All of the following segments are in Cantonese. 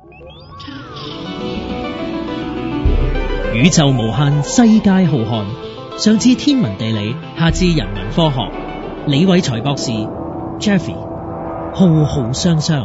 宇宙無限，世界浩瀚，上至天文地理，下至人文科學。李偉才博士 Jeffy 浩浩雙雙。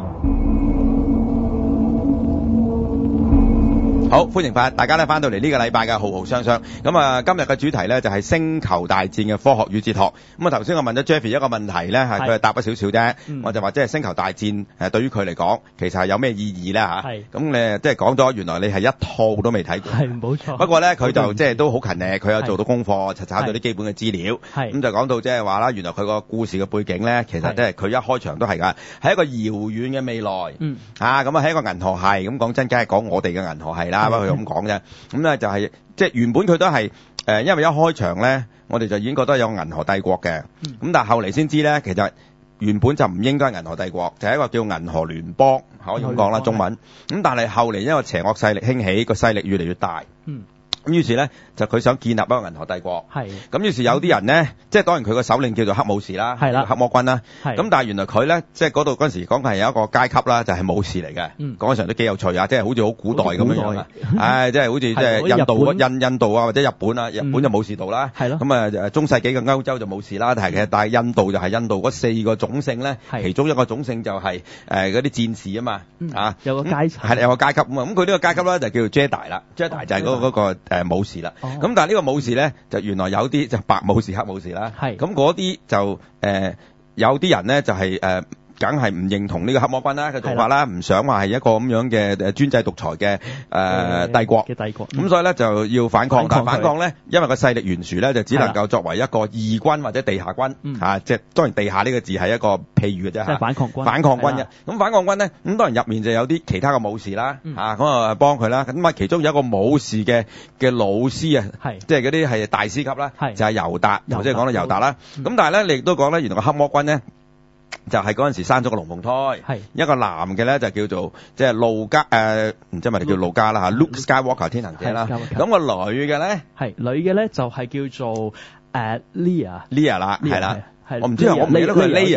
好，歡迎大家咧翻到嚟呢個禮拜嘅浩浩雙雙。咁啊，今日嘅主題咧就係星球大戰嘅科學與哲學。咁啊，頭先我問咗 Jeffy 一個問題咧，係佢係答咗少少啫。我就話即係星球大戰對於佢嚟講，其實係有咩意義咧嚇？咁你即係講咗，原來你係一套都未睇過。 係冇錯。 不過咧，佢就即係都好勤力，佢有做到功課，查咗啲基本嘅資料。咁就講到即係話啦，原來佢個故事嘅背景咧，其實即係佢一開場都係㗎，係一個遙遠嘅未來。咁啊係一個銀河系。咁講真，梗係講我哋嘅銀河系啦。不過佢咁講啫，咁咧就係即係原本佢都係因為一開場咧，我哋就已經覺得有銀河帝國嘅，咁但係後嚟先知咧，其實原本就唔應該係銀河帝國，就係一個叫銀河聯邦，可以咁講啦，中文。咁但係後嚟因為邪惡勢力興起，個勢力越嚟越大。咁於是咧就佢想建立一個銀河帝國。咁於是有啲人咧，即係當然佢個首領叫做黑武士啦，黑魔軍啦。咁但係原來佢咧，即係嗰度嗰陣時講係有一個階級啦，就係武士嚟嘅。講起上都幾有趣啊，即係好似好古代咁樣啊。即係好似即係印度啊，或者日本啊，日本就武士道啦。咁啊中世紀嘅歐洲就武士啦，但係印度就係印度嗰4個種姓咧，其中一個種姓就係嗰啲戰士啊嘛。 有個階級。係有個階級咁啊。咁佢呢個階級咧就叫做 Jedi 啦，Jedi 就係嗰個武士啦。咁但係呢個武士咧，就原來有啲就白武士、黑武士啦。咁嗰啲就有啲人咧就係梗係唔認同呢個黑魔軍啦嘅做法啦，唔想話係一個咁樣嘅專制獨裁嘅帝國。咁所以咧就要反抗，但係反抗咧，因為個勢力懸殊咧，就只能夠作為一個義軍或者地下軍嚇，即係當然地下呢個字係一個譬喻嘅啫。 即係反抗軍。 反抗軍嘅，咁反抗軍咧，咁當然入面就有啲其他嘅武士啦，咁啊幫佢啦。咁啊其中有一個武士嘅老師啊，即係嗰啲係大師級啦，就係尤達，即係講到尤達啦。咁但係咧，你亦都講咧，原來個黑魔軍咧。就係嗰陣時生咗個龍鳳胎，一個男嘅咧就叫做即係路加唔知係咪叫路加啦嚇 ，Luke Skywalker 天行者啦。咁個女嘅咧女嘅咧就係叫做Leia 啦，係啦，我唔知我唔記得佢係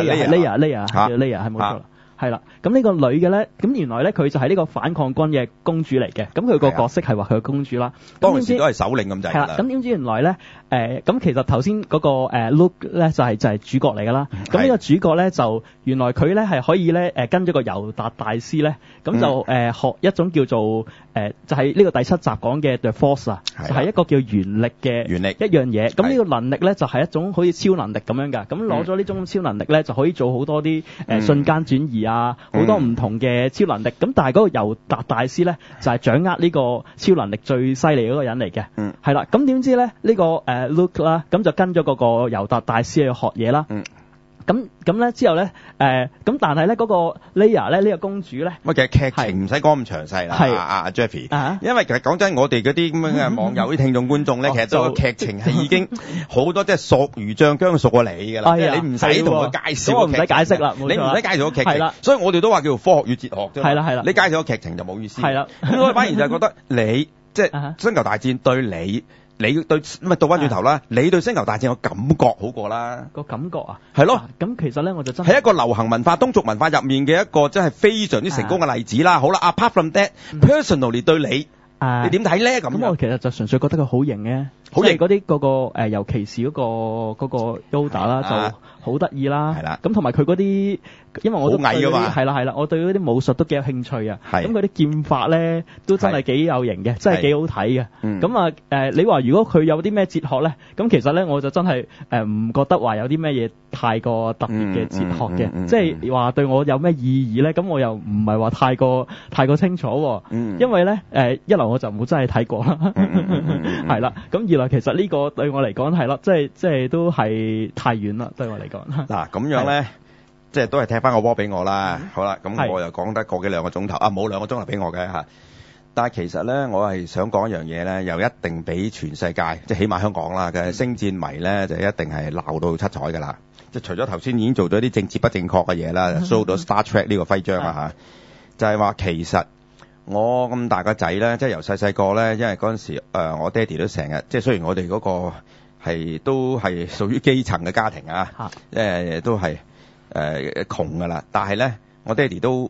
Leia 係冇錯啦。係啦，咁呢個女嘅咧，咁原來咧佢就係呢個反抗軍嘅公主嚟嘅，咁佢個角色係話佢係公主啦。 當時都係首領咁滯啦。 咁點知原來咧，咁其實頭先嗰個Luke 咧就係主角嚟噶啦。咁呢個主角咧就原來佢咧係可以咧跟咗個尤達大師咧，咁就學一種叫做就係呢個第7集講嘅 The Force 啊，就係一個叫原力嘅一樣嘢。咁呢個能力咧就係一種好似超能力咁樣㗎。咁攞咗呢種超能力咧就可以做好多啲瞬間轉移啊，好多唔同嘅超能力。咁但係嗰個尤達大師咧就係掌握呢個超能力最犀利嗰個人嚟嘅。係啦，咁點知咧呢個Luke 啦，咁就跟咗嗰個尤達大師去學嘢啦。咁咧之後咧，咁但係咧嗰個 Leia 咧呢個公主咧， 其實劇情唔使講咁詳細啦，Jeffy，因為其實講真，我哋嗰啲咁樣嘅網友啲聽眾觀眾咧，其實個劇情係已經好多即係熟如醬姜熟過你㗎啦，你唔使同佢介紹， 我唔使解釋啦， 你唔使介紹個劇情，所以我哋都話叫做科學與哲學啫。 係啦， 你介紹個劇情就冇意思。 係啦， 咁我反而就係覺得你即係星球大戰對你對咪倒翻轉頭啦，你對星球大戰個感覺好過啦。 個感覺啊， 係咯。 咁其實咧我就真係一個流行文化、東族文化入面嘅一個真係非常之成功嘅例子啦。好啦 ，apart from that，personally 對你點睇咧？咁我其實就純粹覺得佢好型嘅，好型嗰啲嗰個尤其是嗰個 Yoda 啦，就好得意啦。係啦，咁同埋佢嗰啲。因為我都矮㗎嘛， 係啦，我對嗰啲武術都幾有興趣啊。咁佢啲劍法咧都真係幾有型嘅，真係幾好睇嘅。咁啊你話如果佢有啲咩哲學咧，咁其實咧我就真係唔覺得話有啲咩嘢太過特別嘅哲學嘅，即係話對我有咩意義咧？咁我又唔係話太過清楚。因為咧一來我就冇真係睇過啦，係啦。咁二來其實呢個對我嚟講係啦，即係都係太遠啦，對我嚟講。 嗱咁樣咧。即係都係踢翻個波俾我啦，好啦，咁我又講得個幾兩個鐘頭，冇2個鐘頭俾我嘅嚇。但係其實咧，我係想講一樣嘢咧，又一定俾全世界，即係起碼香港啦嘅星戰迷咧，就一定係鬧到七彩㗎啦。即係除咗頭先已經做咗啲政治不正確嘅嘢啦，show 到 Star Trek 呢個徽章啊嚇，就係話其實我咁大個仔咧，即係由細個咧，因為嗰陣時我爹哋都成日，即係雖然我哋嗰個都係屬於基層嘅家庭啊，都係。窮㗎啦，但係咧，我爹哋都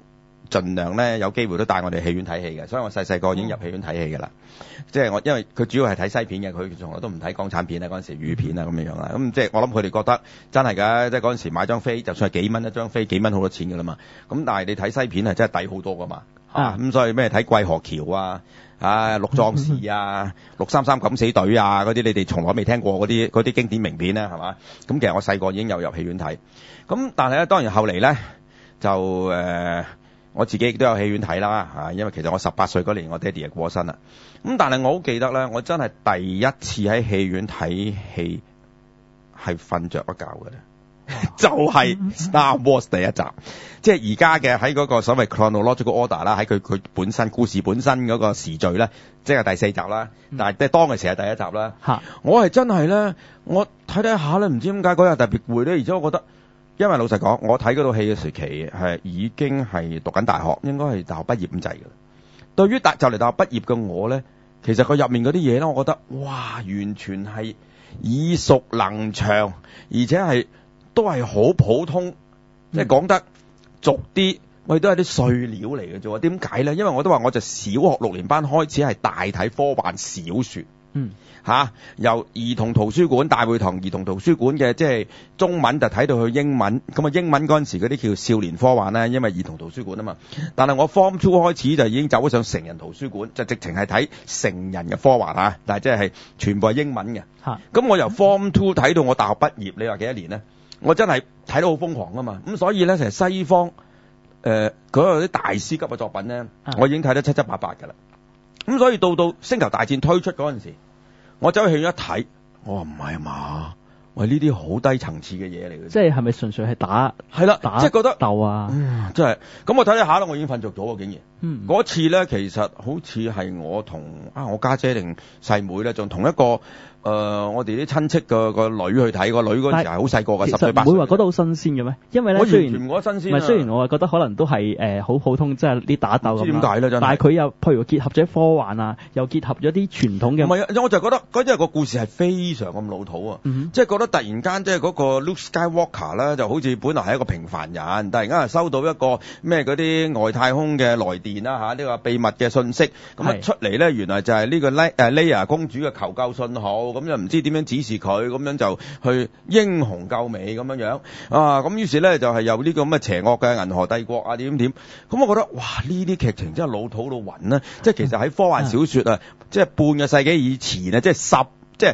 盡量咧有機會都帶我哋戲院睇戲嘅，所以我細個已經入戲院睇戲㗎啦。即係我因為佢主要係睇西片嘅，佢從來都唔睇港產片啊，嗰陣時粵語片啊咁樣啦。咁即係我諗佢哋覺得真係㗎，即係嗰陣時買張飛，就算係幾蚊一張飛，幾蚊好多錢㗎啦嘛。咁但係你睇西片係真係抵好多㗎嘛。咁所以咩睇桂河橋啊、六壯士啊、633敢死隊啊嗰啲，你哋從來未聽過嗰啲經典名片咧，係嘛？咁其實我細個已經有入戲院睇。咁但係咧，當然後嚟咧就我自己亦都有戲院睇啦，因為其實我18歲嗰年我爹哋就過身啦。咁但係我好記得咧，我真係第一次喺戲院睇戲係瞓着一覺嘅咧。就係 Star Wars 第一集，即係而家嘅喺嗰個所謂 chronological order 啦，喺佢本身故事本身嗰個時序咧，即係第4集啦。但係即係當嘅時係第一集啦。我係真係咧，我睇下咧，唔知點解嗰日特別攰咧，而且我覺得，因為老實講，我睇嗰套戲嘅時期係已經係讀緊大學，應該係大學畢業咁滯嘅。對於就嚟大學畢業嘅我咧，其實佢入面嗰啲嘢咧，我覺得哇，完全係耳熟能詳，而且係都係好普通，即係講得俗啲，我哋都係啲碎料嚟嘅啫。點解咧？因為我都話我就小學6年班開始係大睇科幻小說。由兒童圖書館、大會堂兒童圖書館嘅即係中文就睇到去英文，咁啊英文嗰陣時嗰啲叫少年科幻啦，因為兒童圖書館啊嘛。但係我 Form 2開始就已經走咗上成人圖書館，就直情係睇成人嘅科幻啊，但係即係全部係英文嘅。咁我由 Form 2睇到我大學畢業，你話幾多年咧？我真係睇得好瘋狂啊嘛。咁所以咧，成日西方嗰個啲大師級嘅作品咧，我已經睇得七七八八㗎啦。咁所以到星球大戰推出嗰陣時，我走去戲院一睇，我話唔係啊嘛，喂呢啲好低層次嘅嘢嚟嘅。即係咪純粹係打？係啦，即係覺得鬥啊！真係。咁我睇一下啦，我已經瞓着咗喎，竟然。嗰次咧，其實好似係我同我家姐定細妹咧，仲同一個我哋啲親戚個女去睇，個女嗰陣時係好細個嘅，10歲8歲。唔會話覺得好新鮮嘅咩？因為咧，我完全唔覺得新鮮。唔係，雖然我係覺得可能都係好普通，即係啲打鬥咁。唔知點解咧？真係。但係佢又譬如結合咗科幻啊，又結合咗啲傳統嘅。唔係啊，我就覺得嗰啲個故事係非常咁老土啊！即係覺得突然間即係嗰個 Luke Skywalker 咧，就好似本來係一個平凡人，突然間係收到一個咩嗰啲外太空嘅來電啦嚇，呢個秘密嘅信息，咁啊出嚟咧，原來就係呢個Leia 公主嘅求救信號，咁又唔知點樣指示佢，咁樣就去英雄救美咁樣啊！咁於是咧就係有呢個咁嘅邪惡嘅銀河帝國啊點，咁我覺得哇呢啲劇情真係老土到暈啦！即係其實喺科幻小說啊，即係半個世紀以前啊，即係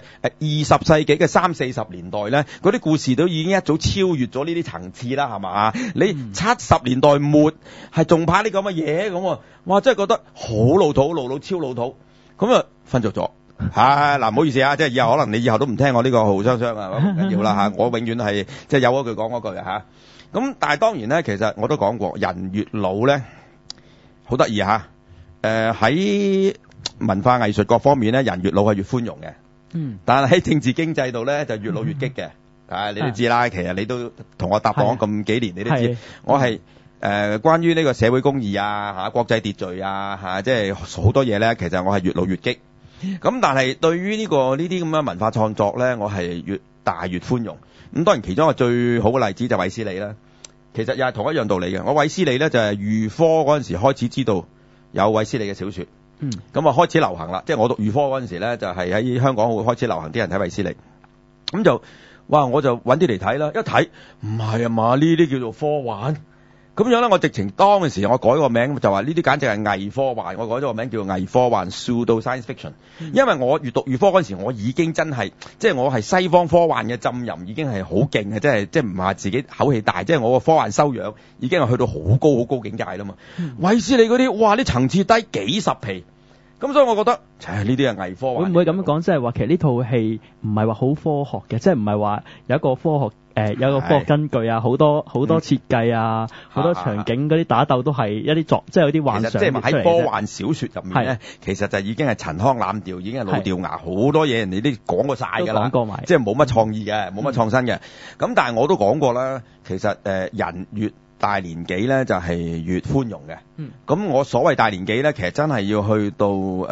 20世紀嘅30、40年代咧，嗰啲故事都已經一早超越咗呢啲層次啦，係嘛？你70年代末係仲拍啲咁嘅嘢咁，哇！真係覺得好老土，超老土，咁啊瞓着咗。嗱，唔好意思啊，即係以後可能你以後都唔聽我呢個浩雙啊，唔緊要啦嚇，我永遠係即係有嗰句講嗰句嚇。咁但係當然咧，其實我都講過，人越老咧，好得意嚇。喺文化藝術各方面咧，人越老係越寬容嘅。但係喺政治經濟度咧，就越老越激嘅。你都知啦，其實你都同我搭檔咁幾年，你都知我係關於呢個社會公義啊、國際秩序啊、即係好多嘢咧，其實我係越老越激。咁但係對於呢啲咁嘅文化創作咧，我係越大越寬容。咁當然其中一個最好嘅例子就係衛斯理啦。其實又係同一樣道理嘅。我衛斯理咧就係預科嗰陣時開始知道有衛斯理嘅小說。咁啊開始流行啦，即係我讀預科嗰陣時咧，就係喺香港會開始流行啲人睇衛斯理。咁就哇，我就揾啲嚟睇啦。一睇唔係啊嘛，呢啲叫做科幻。咁樣咧，我直情當嘅時我改個名，就話呢啲簡直係偽科幻。我改咗個名叫偽科幻 pseudo science fiction。因為我閱讀預科嗰陣時，我已經真係即係我係西方科幻嘅浸淫已經係好勁嘅，即係唔係自己口氣大，即係我個科幻修養已經係去到好高境界啦嘛。衛斯理嗰啲哇，啲層次低幾十皮。咁所以我覺得，呢啲係偽科幻。會唔會咁樣講？即係話其實呢套戲唔係話好科學嘅，即係唔係話有一個科學有個科學根據啊，好多設計啊，好多場景嗰啲打鬥都係一啲即係有啲幻想。即係喺科幻小說入面咧，其實就已經係陳腔濫調，已經係老掉牙，好多嘢人哋都講過晒㗎啦。講過埋，即係冇乜創意嘅，冇乜創新嘅。咁但係我都講過啦，其實人越大年紀咧就係越寬容嘅。咁我所謂大年紀咧，其實真係要去到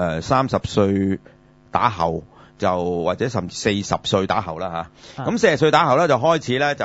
30歲打後，就或者甚至40歲打後啦嚇。咁40歲打後咧就開始咧就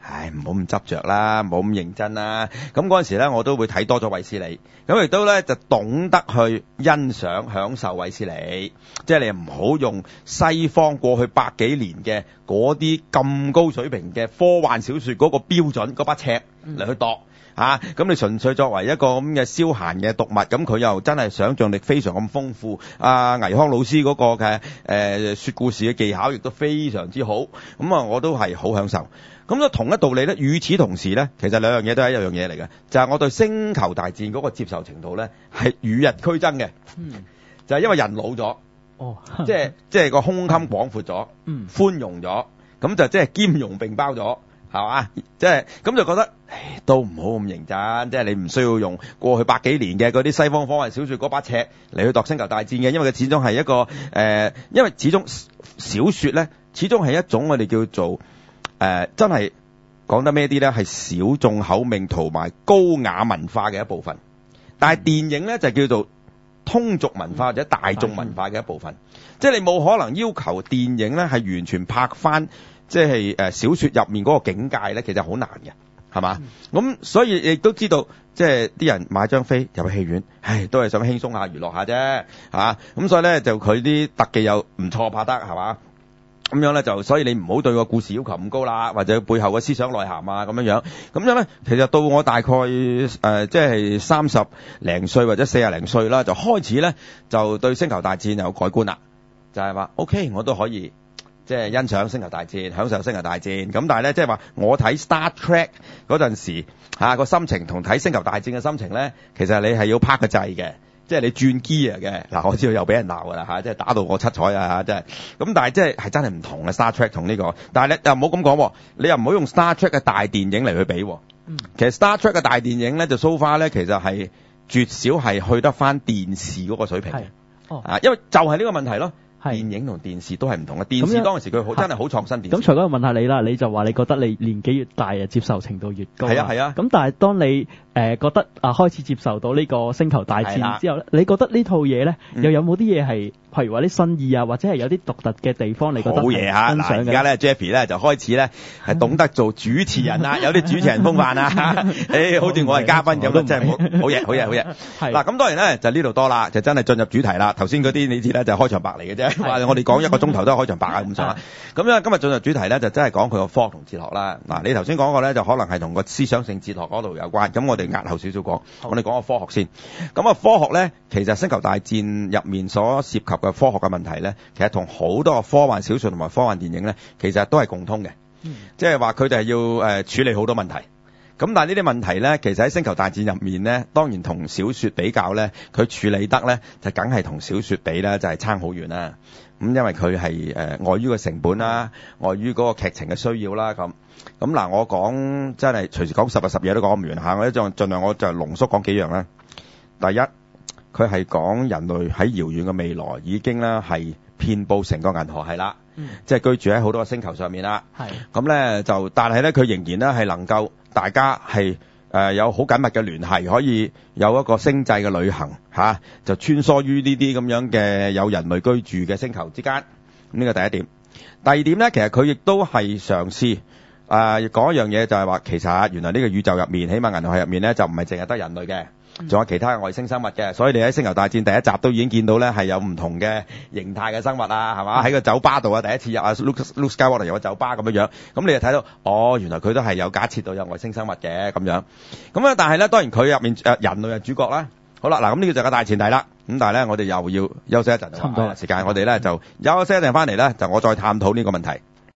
唉，唔好咁執着啦，唔好咁認真啦。咁嗰陣時咧，我都會睇多咗衛斯理，咁亦都咧就懂得去欣賞、享受衛斯理。即係你唔好用西方過去百幾年嘅嗰啲咁高水平嘅科幻小說嗰個標準嗰把尺嚟去度。咁你純粹作為一個咁嘅消閒嘅讀物，咁佢又真係想像力非常咁豐富。倪匡老師嗰個嘅說故事嘅技巧亦都非常之好。咁我都係好享受。咁同一道理咧，與此同時咧，其實兩樣嘢都係一樣嘢嚟嘅，就係我對星球大戰嗰個接受程度咧係與日俱增嘅。就係因為人老咗，即係個胸襟廣闊咗，寬容咗，咁就即係兼容並包咗。係嘛？即係咁就覺得，都唔好咁認真。即係你唔需要用過去百幾年嘅嗰啲西方科幻小說嗰把尺嚟去度星球大戰嘅，因為佢始終係一個因為始終小說咧，始終係一種我哋叫做真係講得咩啲咧，係小眾口味同埋高雅文化嘅一部分。但係電影咧就叫做通俗文化或者大眾文化嘅一部分。即係你冇可能要求電影咧係完全拍翻。即係小說入面嗰個境界咧，其實好難嘅，係嘛？咁所以亦都知道，即係啲人買張飛入去戲院，都係想輕鬆下、娛樂下啫，咁所以咧就佢啲特技又唔錯拍得，係嘛？咁樣咧就所以你唔好對個故事要求咁高啦，或者背後嘅思想內涵啊咁樣。咁樣咧，其實到我大概即係30零歲或者40零歲啦，就開始咧就對星球大戰有改觀啦，就係話 OK， 我都可以。即係欣賞星球大戰，享受星球大戰。咁但係咧，即係話我睇 Star Trek 嗰陣時個心情同睇星球大戰嘅心情咧，其實你係要拍個掣嘅，即係你轉 gear 嘅。嗱，我知道又俾人鬧㗎啦，即係打到我七彩啊，真係。咁但係即係真係唔同嘅 Star Trek 同呢個。但係咧又唔好咁講，你又唔好用 Star Trek 嘅大電影嚟去比。其實 Star Trek 嘅大電影咧就 so far 咧，其實係絕少係去得翻電視嗰個水平。因為就係呢個問題咯。電影同電視都係唔同嘅。電視當時佢真係好創新電視。 咁徐哥問下你啦，你就話你覺得你年紀越大接受程度越高。 係啊。 咁但係當你覺得開始接受到呢個星球大戰之後咧，你覺得呢套嘢咧又有冇啲嘢係，譬如話啲新意啊，或者係有啲獨特嘅地方，你覺得好嘢嚇？嗱， 而家咧 Jeffy 咧就開始咧係懂得做主持人啦，有啲主持人風範啊。好似我係嘉賓咁咯，真係好嘢。嗱，咁當然咧就呢度多啦，就真係進入主題啦。頭先嗰啲你知咧就開場白嚟嘅啫。話我哋講1個鐘頭都係開場白啊咁上下。咁樣今日進入主題咧，就真係講佢個科學同哲學啦。嗱，你頭先講過咧，就可能係同個思想性哲學嗰度有關。咁我哋押後少少講，我哋講個科學先。咁科學咧，其實星球大戰入面所涉及嘅科學嘅問題咧，其實同好多個科幻小說同埋科幻電影咧，其實都係共通嘅。即係話佢哋係要處理好多問題。咁但係呢啲問題咧，其實喺星球大戰入面咧，當然同小說比較咧，佢處理得咧就梗係同小說比咧就係差好遠啦。咁因為佢係礙於個成本啦，礙於嗰個劇情嘅需要啦。咁嗱，我講真係隨時講10日10夜都講唔完嚇，我盡量我就濃縮講幾樣啦。第一，佢係講人類喺遙遠嘅未來已經咧係遍佈成個銀河系啦，即係居住喺好多個星球上面啦。咁咧就，但係咧佢仍然咧係能夠大家係有好緊密嘅聯繫，可以有一個星際嘅旅行就穿梭於呢啲咁樣嘅有人類居住嘅星球之間。呢個第一點。第二點咧，其實佢亦都係嘗試講一樣嘢，就係話其實原來呢個宇宙入面，起碼銀河系入面咧就唔係淨係得人類嘅。仲有其他嘅外星生物嘅，所以你喺星球大戰第一集都已經見到咧係有唔同嘅形態嘅生物啊，係嘛？喺個酒吧度啊，第一次入Luke Skywalker 有個酒吧咁樣，咁你就睇到原來佢都係有假設到有外星生物嘅咁樣。咁但係咧當然佢入面人類係主角啦。好啦，嗱咁呢個就係個大前提啦。咁但係咧我哋又要休息一陣，差唔多時間，我哋咧就休息一陣翻嚟咧就我再探討呢個問題。